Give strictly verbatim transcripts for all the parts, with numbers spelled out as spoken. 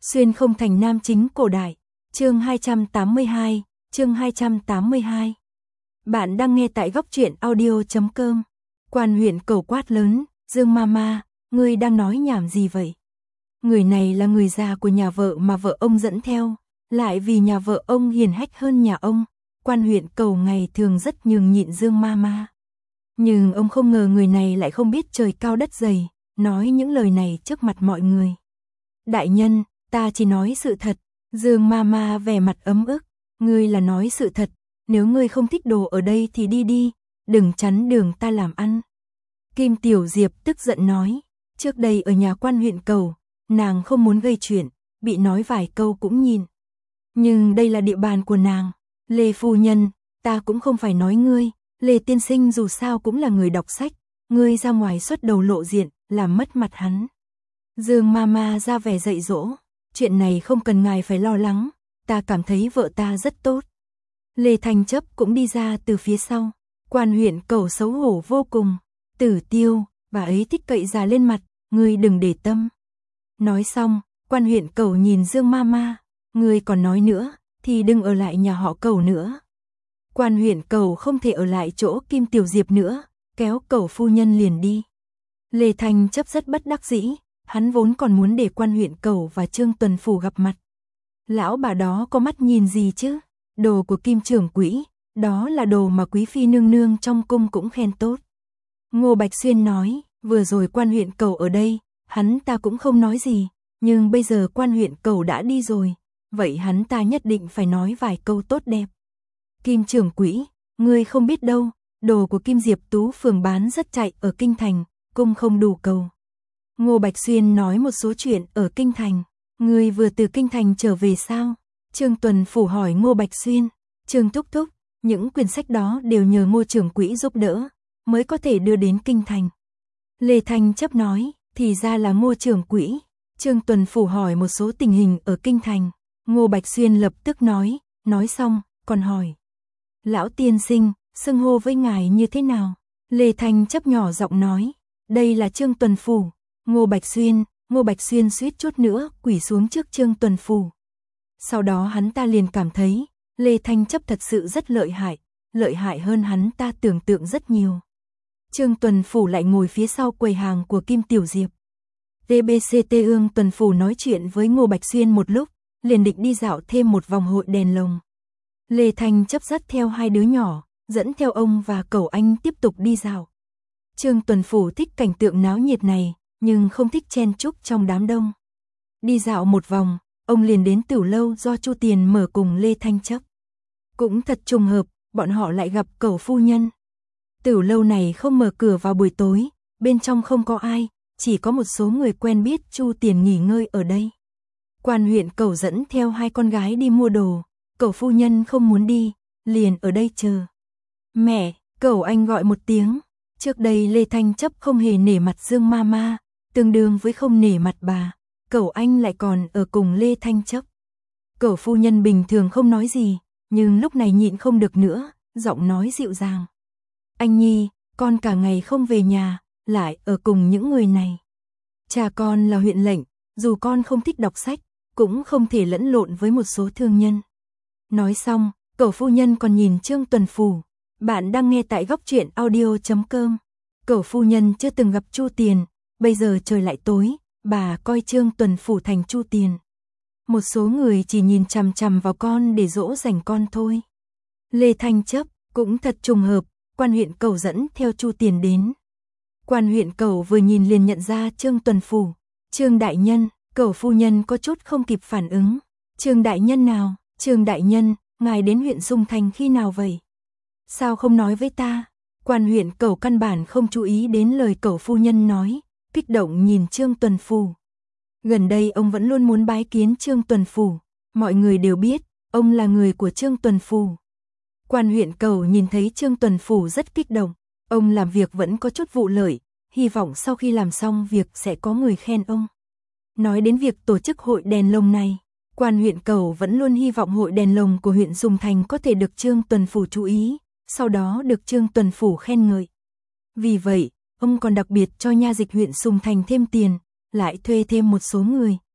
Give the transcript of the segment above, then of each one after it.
Xuyên không thành nam chính cổ đại. Chương hai trăm tám mươi hai, chương hai trăm tám mươi hai. Bạn đang nghe tại góc truyện audio chấm com. Quan huyện cầu quát lớn, Dương Mama, ngươi đang nói nhảm gì vậy? Người này là người già của nhà vợ mà vợ ông dẫn theo, lại vì nhà vợ ông hiền hách hơn nhà ông. Quan huyện cầu ngày thường rất nhường nhịn Dương Mama. Nhưng ông không ngờ người này lại không biết trời cao đất dày, nói những lời này trước mặt mọi người. Đại nhân, ta chỉ nói sự thật. Dương Mama vẻ mặt ấm ức, ngươi là nói sự thật, nếu ngươi không thích đồ ở đây thì đi đi, đừng chắn đường ta làm ăn. Kim Tiểu Diệp tức giận nói, trước đây ở nhà quan huyện cầu, nàng không muốn gây chuyện, bị nói vài câu cũng nhìn. Nhưng đây là địa bàn của nàng, Lê phu nhân, ta cũng không phải nói ngươi, Lê tiên sinh dù sao cũng là người đọc sách, ngươi ra ngoài xuất đầu lộ diện, làm mất mặt hắn. Dương Mama ra vẻ dạy dỗ, chuyện này không cần ngài phải lo lắng, ta cảm thấy vợ ta rất tốt. Lê Thanh Chấp cũng đi ra từ phía sau, quan huyện cầu xấu hổ vô cùng, Tử Tiêu, bà ấy thích cậy già lên mặt, ngươi đừng để tâm. Nói xong, quan huyện cầu nhìn Dương Mama, ngươi còn nói nữa, thì đừng ở lại nhà họ cầu nữa. Quan huyện cầu không thể ở lại chỗ Kim Tiểu Diệp nữa, kéo cầu phu nhân liền đi. Lê Thanh Chấp rất bất đắc dĩ, hắn vốn còn muốn để quan huyện cầu và Trương Tuần Phủ gặp mặt. Lão bà đó có mắt nhìn gì chứ, đồ của Kim trưởng quỹ, đó là đồ mà quý phi nương nương trong cung cũng khen tốt. Ngô Bạch Xuyên nói, vừa rồi quan huyện cầu ở đây, hắn ta cũng không nói gì, nhưng bây giờ quan huyện cầu đã đi rồi, vậy hắn ta nhất định phải nói vài câu tốt đẹp. Kim trưởng quỹ, ngươi không biết đâu, đồ của Kim Diệp Tú phường bán rất chạy ở Kinh Thành, cung không đủ cầu. Ngô Bạch Xuyên nói một số chuyện ở Kinh Thành, ngươi vừa từ Kinh Thành trở về sao? Trương Tuần Phủ hỏi Ngô Bạch Xuyên, Trương thúc thúc, những quyển sách đó đều nhờ Ngô trưởng quỹ giúp đỡ, mới có thể đưa đến Kinh Thành. Lê Thanh Chấp nói, thì ra là Ngô trưởng quỹ. Trương Tuần Phủ hỏi một số tình hình ở Kinh Thành, Ngô Bạch Xuyên lập tức nói, nói xong, còn hỏi. Lão tiên sinh, xưng hô với ngài như thế nào? Lê Thanh Chấp nhỏ giọng nói, đây là Trương Tuần Phủ. Ngô Bạch Xuyên, Ngô Bạch Xuyên suýt chút nữa quỳ xuống trước Trương Tuần Phủ. Sau đó hắn ta liền cảm thấy, Lê Thanh Chấp thật sự rất lợi hại, lợi hại hơn hắn ta tưởng tượng rất nhiều. Trương Tuần Phủ lại ngồi phía sau quầy hàng của Kim Tiểu Diệp. tê bê xê tê Ương Tuần Phủ nói chuyện với Ngô Bạch Xuyên một lúc, liền định đi dạo thêm một vòng hội đèn lồng. Lê Thanh Chấp dắt theo hai đứa nhỏ, dẫn theo ông và cậu anh tiếp tục đi dạo. Trương Tuần Phủ thích cảnh tượng náo nhiệt này, nhưng không thích chen chúc trong đám đông. Đi dạo một vòng, ông liền đến Tửu Lâu do Chu Tiền mở cùng Lê Thanh Chấp. Cũng thật trùng hợp, bọn họ lại gặp cẩu phu nhân. Tửu Lâu này không mở cửa vào buổi tối, bên trong không có ai, chỉ có một số người quen biết Chu Tiền nghỉ ngơi ở đây. Quan huyện cẩu dẫn theo hai con gái đi mua đồ, cẩu phu nhân không muốn đi, liền ở đây chờ. Mẹ, cẩu anh gọi một tiếng. Trước đây Lê Thanh Chấp không hề nể mặt Dương Mama, tương đương với không nể mặt bà, cẩu anh lại còn ở cùng Lê Thanh Chấp. Cẩu phu nhân bình thường không nói gì, nhưng lúc này nhịn không được nữa, giọng nói dịu dàng. Anh Nhi, con cả ngày không về nhà, lại ở cùng những người này. Cha con là huyện lệnh, dù con không thích đọc sách, cũng không thể lẫn lộn với một số thương nhân. Nói xong, cẩu phu nhân còn nhìn Trương Tuần Phủ. Bạn đang nghe tại góc truyện audio chấm com. Cẩu phu nhân chưa từng gặp Chu Tiền, bây giờ trời lại tối, bà coi Trương Tuần Phủ thành Chu Tiền. Một số người chỉ nhìn chằm chằm vào con để dỗ dành con thôi. Lê Thanh Chấp, cũng thật trùng hợp, quan huyện cầu dẫn theo Chu Tiền đến. Quan huyện cầu vừa nhìn liền nhận ra Trương Tuần Phủ. Trương đại nhân, cẩu phu nhân có chút không kịp phản ứng. Trương đại nhân nào? Trương đại nhân, ngài đến huyện Dung Thành khi nào vậy? Sao không nói với ta? Quan huyện cẩu căn bản không chú ý đến lời cẩu phu nhân nói, kích động nhìn Trương Tuần Phủ. Gần đây ông vẫn luôn muốn bái kiến Trương Tuần Phủ, mọi người đều biết, ông là người của Trương Tuần Phủ. Quan huyện cẩu nhìn thấy Trương Tuần Phủ rất kích động, ông làm việc vẫn có chút vụ lợi, hy vọng sau khi làm xong việc sẽ có người khen ông. Nói đến việc tổ chức hội đèn lồng này, quan huyện cẩu vẫn luôn hy vọng hội đèn lồng của huyện Dung Thành có thể được Trương Tuần Phủ chú ý, sau đó được Trương Tuần Phủ khen ngợi. Vì vậy, ông còn đặc biệt cho nha dịch huyện Dung Thành thêm tiền, lại thuê thêm một số người,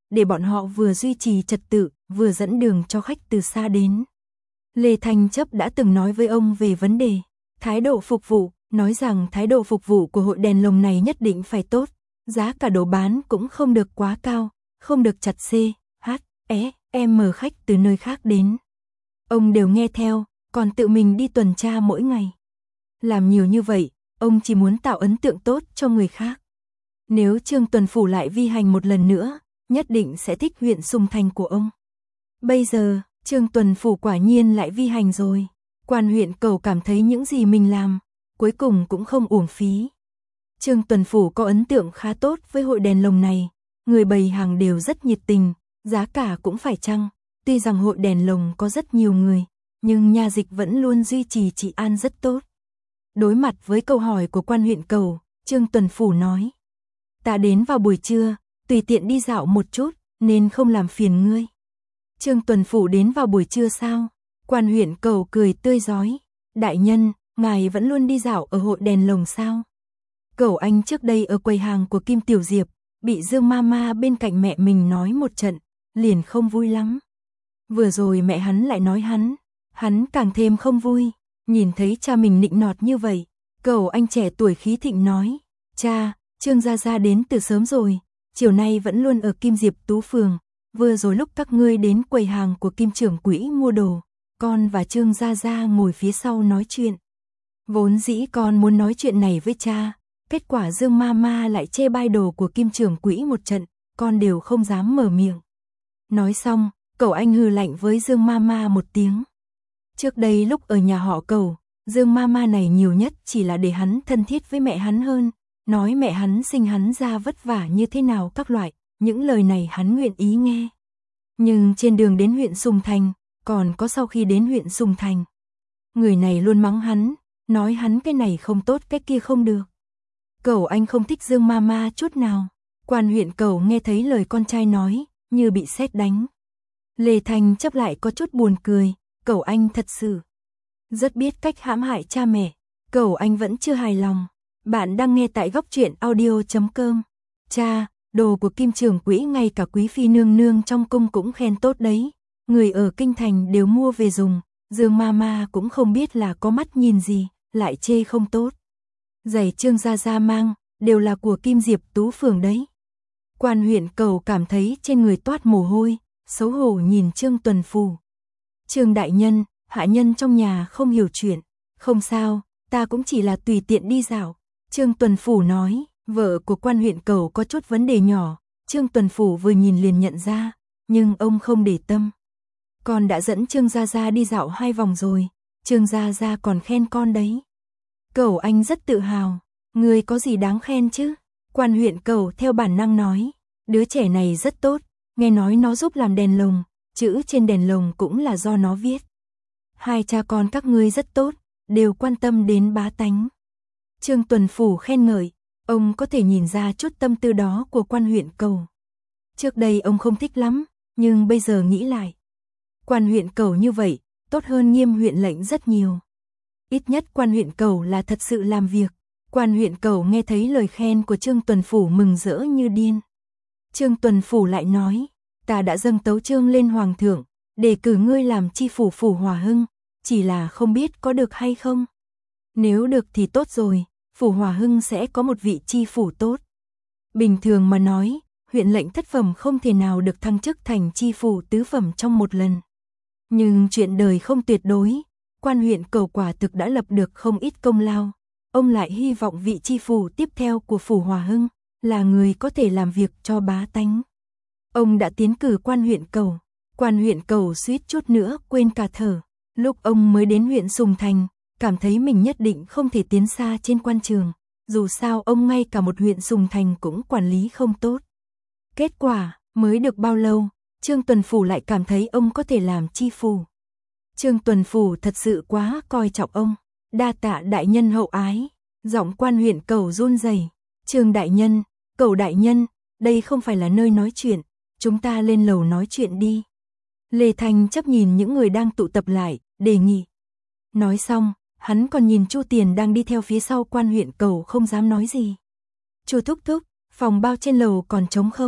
để bọn họ vừa duy trì trật tự, vừa dẫn đường cho khách từ xa đến. Lê Thanh Chấp đã từng nói với ông về vấn đề thái độ phục vụ, nói rằng thái độ phục vụ của hội đèn lồng này nhất định phải tốt, giá cả đồ bán cũng không được quá cao, không được chặt C, H, E, M khách từ nơi khác đến. Ông đều nghe theo, còn tự mình đi tuần tra mỗi ngày. Làm nhiều như vậy, ông chỉ muốn tạo ấn tượng tốt cho người khác. Nếu Trương Tuần Phủ lại vi hành một lần nữa, nhất định sẽ thích huyện Sùng Thành của ông. Bây giờ, Trương Tuần Phủ quả nhiên lại vi hành rồi. Quan huyện Cầu cảm thấy những gì mình làm, cuối cùng cũng không uổng phí. Trương Tuần Phủ có ấn tượng khá tốt với hội đèn lồng này, người bày hàng đều rất nhiệt tình, giá cả cũng phải chăng. Tuy rằng hội đèn lồng có rất nhiều người, nhưng nha dịch vẫn luôn duy trì trị an rất tốt. Đối mặt với câu hỏi của quan huyện Cầu, Trương Tuần Phủ nói: ta đến vào buổi trưa, tùy tiện đi dạo một chút, nên không làm phiền ngươi. Trương Tuần Phủ đến vào buổi trưa sao? Quan huyện Cầu cười tươi rói: đại nhân, ngài vẫn luôn đi dạo ở hội đèn lồng sao? Cẩu anh trước đây ở quầy hàng của Kim Tiểu Diệp, bị Dương Mama bên cạnh mẹ mình nói một trận, liền không vui lắm. Vừa rồi mẹ hắn lại nói hắn, hắn càng thêm không vui, nhìn thấy cha mình nịnh nọt như vậy. Cẩu anh trẻ tuổi khí thịnh nói: cha, Trương gia gia đến từ sớm rồi, chiều nay vẫn luôn ở Kim Diệp Tú Phường, vừa rồi lúc các ngươi đến quầy hàng của Kim trưởng quỹ mua đồ, con và Trương gia gia ngồi phía sau nói chuyện. Vốn dĩ con muốn nói chuyện này với cha, kết quả Dương Mama lại chê bai đồ của Kim trưởng quỹ một trận, con đều không dám mở miệng. Nói xong, Cẩu anh hừ lạnh với Dương Mama một tiếng. Trước đây lúc ở nhà họ Cẩu, Dương Mama này nhiều nhất chỉ là để hắn thân thiết với mẹ hắn hơn, nói mẹ hắn sinh hắn ra vất vả như thế nào các loại, những lời này hắn nguyện ý nghe. Nhưng trên đường đến huyện Sùng Thành, còn có sau khi đến huyện Sùng Thành, người này luôn mắng hắn, nói hắn cái này không tốt cái kia không được. Cẩu anh không thích Dương Mama chút nào. Quan huyện Cẩu nghe thấy lời con trai nói, như bị sét đánh. Lê Thanh Chấp lại có chút buồn cười, Cẩu anh thật sự rất biết cách hãm hại cha mẹ. Cẩu anh vẫn chưa hài lòng. Bạn đang nghe tại góc truyện audio chấm com. Cha, đồ của Kim trưởng quỹ ngay cả quý phi nương nương trong cung cũng khen tốt đấy. Người ở kinh thành đều mua về dùng, Dương Mama cũng không biết là có mắt nhìn gì, lại chê không tốt. Giày Trương gia gia mang, đều là của Kim Diệp Tú Phường đấy. Quan huyện Cầu cảm thấy trên người toát mồ hôi, xấu hổ nhìn Trương Tuần Phủ. Trương đại nhân, hạ nhân trong nhà không hiểu chuyện. Không sao, ta cũng chỉ là tùy tiện đi dạo. Trương Tuần Phủ nói, vợ của quan huyện Cầu có chút vấn đề nhỏ, Trương Tuần Phủ vừa nhìn liền nhận ra, nhưng ông không để tâm. Con đã dẫn Trương gia gia đi dạo hai vòng rồi, Trương gia gia còn khen con đấy. Cẩu anh rất tự hào, người có gì đáng khen chứ? Quan huyện Cẩu theo bản năng nói, đứa trẻ này rất tốt, nghe nói nó giúp làm đèn lồng, chữ trên đèn lồng cũng là do nó viết. Hai cha con các ngươi rất tốt, đều quan tâm đến bá tánh. Trương Tuần Phủ khen ngợi, ông có thể nhìn ra chút tâm tư đó của quan huyện Cẩu. Trước đây ông không thích lắm, nhưng bây giờ nghĩ lại, quan huyện Cẩu như vậy, tốt hơn Nghiêm huyện lệnh rất nhiều. Ít nhất quan huyện Cẩu là thật sự làm việc. Quan huyện Cẩu nghe thấy lời khen của Trương Tuần Phủ mừng rỡ như điên. Trương Tuần Phủ lại nói, ta đã dâng tấu chương lên hoàng thượng, để cử ngươi làm chi phủ phủ Hòa Hưng, chỉ là không biết có được hay không. Nếu được thì tốt rồi, phủ Hòa Hưng sẽ có một vị chi phủ tốt. Bình thường mà nói, huyện lệnh thất phẩm không thể nào được thăng chức thành chi phủ tứ phẩm trong một lần. Nhưng chuyện đời không tuyệt đối, quan huyện Cẩu quả thực đã lập được không ít công lao. Ông lại hy vọng vị chi phủ tiếp theo của phủ Hòa Hưng là người có thể làm việc cho bá tánh. Ông đã tiến cử quan huyện Cẩu. Quan huyện Cẩu suýt chút nữa quên cả thở. Lúc ông mới đến huyện Sùng Thành, cảm thấy mình nhất định không thể tiến xa trên quan trường. Dù sao ông ngay cả một huyện Sùng Thành cũng quản lý không tốt. Kết quả, mới được bao lâu, Trương Tuần Phủ lại cảm thấy ông có thể làm chi phủ. Trương Tuần Phủ thật sự quá coi trọng ông. Đa tạ đại nhân hậu ái. Giọng quan huyện Cẩu run rẩy. Trương đại nhân, Cẩu đại nhân, đây không phải là nơi nói chuyện, chúng ta lên lầu nói chuyện đi. Lê Thanh Chấp nhìn những người đang tụ tập lại, đề nghị. Nói xong, hắn còn nhìn Chu Tiền đang đi theo phía sau quan huyện Cẩu không dám nói gì. Chu thúc thúc, phòng bao trên lầu còn trống không?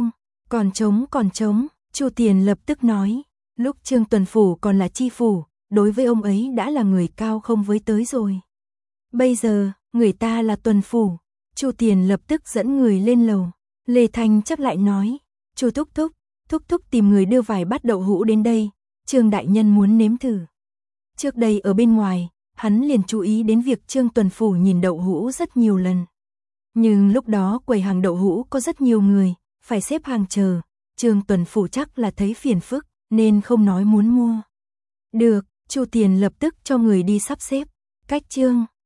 Còn trống còn trống, Chu Tiền lập tức nói, lúc Trương Tuần Phủ còn là chi phủ, đối với ông ấy đã là người cao không với tới rồi. Bây giờ, người ta là Tuần Phủ, Chu Tiền lập tức dẫn người lên lầu. Lê Thanh chấp lại nói, Chu Thúc Thúc, Thúc Thúc tìm người đưa vài bát đậu hũ đến đây, Trương đại nhân muốn nếm thử. Trước đây ở bên ngoài, hắn liền chú ý đến việc Trương Tuần Phủ nhìn đậu hũ rất nhiều lần. Nhưng lúc đó quầy hàng đậu hũ có rất nhiều người, phải xếp hàng chờ, Trương Tuần Phủ chắc là thấy phiền phức, nên không nói muốn mua. Được, Chu Tiền lập tức cho người đi sắp xếp, cách Trương